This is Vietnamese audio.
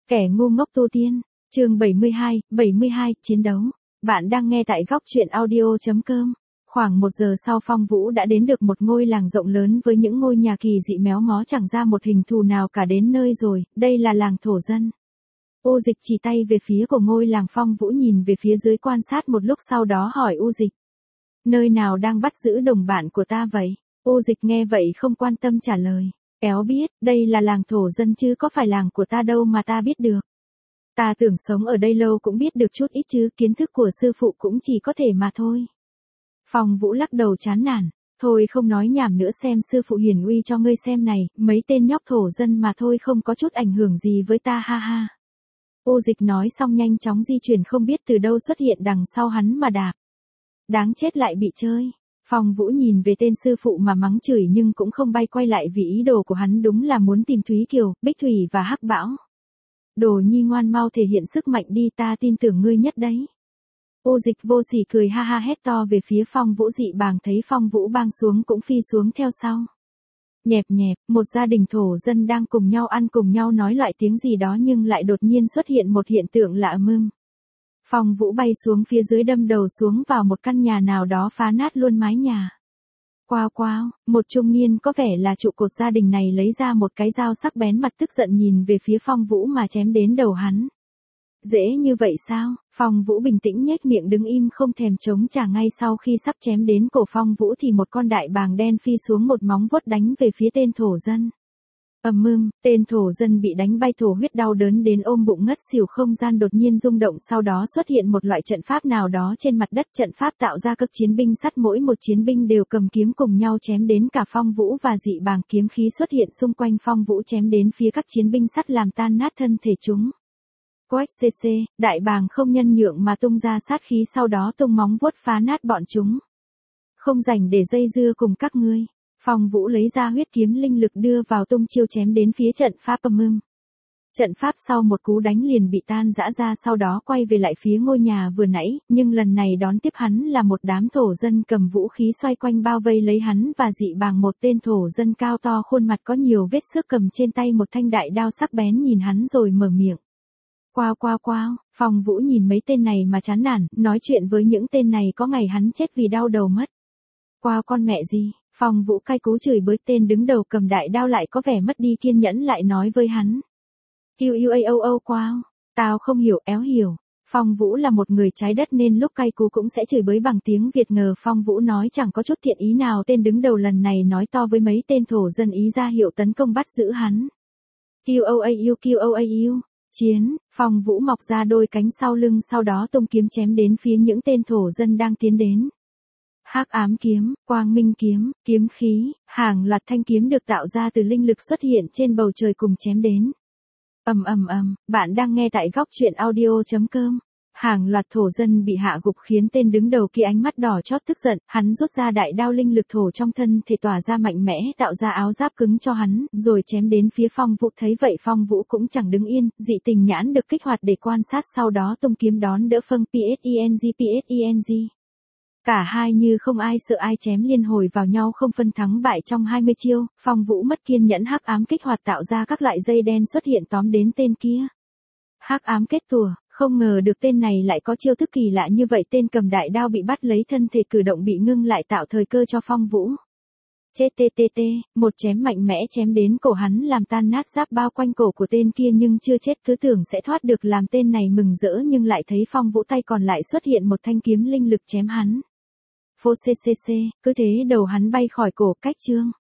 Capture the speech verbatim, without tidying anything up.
Kẻ ngu ngốc tu tiên, chương bảy mươi hai, bảy mươi hai, chiến đấu. Bạn đang nghe tại góc truyện audio.com. Khoảng một giờ sau Phong Vũ đã đến được một ngôi làng rộng lớn với những ngôi nhà kỳ dị méo mó chẳng ra một hình thù nào cả đến nơi rồi, đây là làng thổ dân. U Dịch chỉ tay về phía của ngôi làng. Phong Vũ nhìn về phía dưới quan sát một lúc sau đó hỏi U Dịch. Nơi nào đang bắt giữ đồng bạn của ta vậy? U Dịch nghe vậy không quan tâm trả lời. Éo biết, đây là làng thổ dân chứ có phải làng của ta đâu mà ta biết được. Ta tưởng sống ở đây lâu cũng biết được chút ít chứ, kiến thức của sư phụ cũng chỉ có thể mà thôi. Phong Vũ lắc đầu chán nản, thôi không nói nhảm nữa, xem sư phụ hiển uy cho ngươi xem này, mấy tên nhóc thổ dân mà thôi không có chút ảnh hưởng gì với ta ha ha. U Dịch nói xong nhanh chóng di chuyển không biết từ đâu xuất hiện đằng sau hắn mà đạp. Đáng chết lại bị chơi. Phong Vũ nhìn về tên sư phụ mà mắng chửi nhưng cũng không bay quay lại vì ý đồ của hắn đúng là muốn tìm Thúy Kiều, Bích Thủy và Hắc Bão. Đồ nhi ngoan mau thể hiện sức mạnh đi, ta tin tưởng ngươi nhất đấy. U Dịch vô sỉ cười ha ha hét to về phía Phong Vũ. Dị bàng thấy Phong Vũ bang xuống cũng phi xuống theo sau. Nhẹp nhẹp, một gia đình thổ dân đang cùng nhau ăn cùng nhau nói loại tiếng gì đó nhưng lại đột nhiên xuất hiện một hiện tượng lạ mâm. Phong Vũ bay xuống phía dưới đâm đầu xuống vào một căn nhà nào đó phá nát luôn mái nhà. Quao quao, một trung niên có vẻ là trụ cột gia đình này lấy ra một cái dao sắc bén, mặt tức giận nhìn về phía Phong Vũ mà chém đến đầu hắn. Dễ như vậy sao? Phong Vũ bình tĩnh nhếch miệng đứng im không thèm chống trả. Ngay sau khi sắp chém đến cổ Phong Vũ thì một con đại bàng đen phi xuống một móng vuốt đánh về phía tên thổ dân. Ầm ầm, tên thổ dân bị đánh bay thổ huyết đau đớn đến ôm bụng ngất xỉu. Không gian đột nhiên rung động, sau đó xuất hiện một loại trận pháp nào đó trên mặt đất. Trận pháp tạo ra các chiến binh sắt, mỗi một chiến binh đều cầm kiếm cùng nhau chém đến cả Phong Vũ và dị bàng. Kiếm khí xuất hiện xung quanh Phong Vũ chém đến phía các chiến binh sắt làm tan nát thân thể chúng. Quách cc, đại bàng không nhân nhượng mà tung ra sát khí, sau đó tung móng vuốt phá nát bọn chúng. Không rảnh để dây dưa cùng các ngươi. Phong Vũ lấy ra huyết kiếm linh lực đưa vào tung chiêu chém đến phía trận pháp. Âm ưng. Trận pháp sau một cú đánh liền bị tan rã ra, sau đó quay về lại phía ngôi nhà vừa nãy, nhưng lần này đón tiếp hắn là một đám thổ dân cầm vũ khí xoay quanh bao vây lấy hắn và dị bàng. Một tên thổ dân cao to khuôn mặt có nhiều vết xước cầm trên tay một thanh đại đao sắc bén nhìn hắn rồi mở miệng. Quao quao quao, Phong Vũ nhìn mấy tên này mà chán nản, nói chuyện với những tên này có ngày hắn chết vì đau đầu mất. Quao con mẹ gì? Phong Vũ cay cú chửi bới tên đứng đầu cầm đại đao lại có vẻ mất đi kiên nhẫn, lại nói với hắn. Q U A O O quao, tao không hiểu éo hiểu. Phong Vũ là một người trái đất nên lúc cay cú cũng sẽ chửi bới bằng tiếng Việt, ngờ Phong Vũ nói chẳng có chút thiện ý nào. Tên đứng đầu lần này nói to với mấy tên thổ dân ý ra hiệu tấn công bắt giữ hắn. Q O A U Q O A U. Chiến, Phong Vũ mọc ra đôi cánh sau lưng, sau đó tung kiếm chém đến phía những tên thổ dân đang tiến đến. Hắc ám kiếm, quang minh kiếm, kiếm khí, hàng loạt thanh kiếm được tạo ra từ linh lực xuất hiện trên bầu trời cùng chém đến. Ầm ầm ầm, bạn đang nghe tại góc truyện audio.com. Hàng loạt thổ dân bị hạ gục khiến tên đứng đầu kia ánh mắt đỏ chót tức giận, hắn rút ra đại đao linh lực thổ trong thân thể tỏa ra mạnh mẽ, tạo ra áo giáp cứng cho hắn, rồi chém đến phía Phong Vũ. Thấy vậy Phong Vũ cũng chẳng đứng yên, dị tình nhãn được kích hoạt để quan sát, sau đó tung kiếm đón đỡ phân PSENG PSENG. Cả hai như không ai sợ ai chém liên hồi vào nhau không phân thắng bại trong hai mươi chiêu. Phong Vũ mất kiên nhẫn, hắc ám kích hoạt tạo ra các loại dây đen xuất hiện tóm đến tên kia. Hắc ám kết tùa, không ngờ được tên này lại có chiêu thức kỳ lạ như vậy. Tên cầm đại đao bị bắt lấy, thân thể cử động bị ngưng lại tạo thời cơ cho Phong Vũ. Chết tê tê tê, một chém mạnh mẽ chém đến cổ hắn làm tan nát giáp bao quanh cổ của tên kia, nhưng chưa chết, cứ tưởng sẽ thoát được, làm tên này mừng rỡ nhưng lại thấy Phong Vũ tay còn lại xuất hiện một thanh kiếm linh lực chém hắn. Phô cc, cứ thế đầu hắn bay khỏi cổ. Cách chương.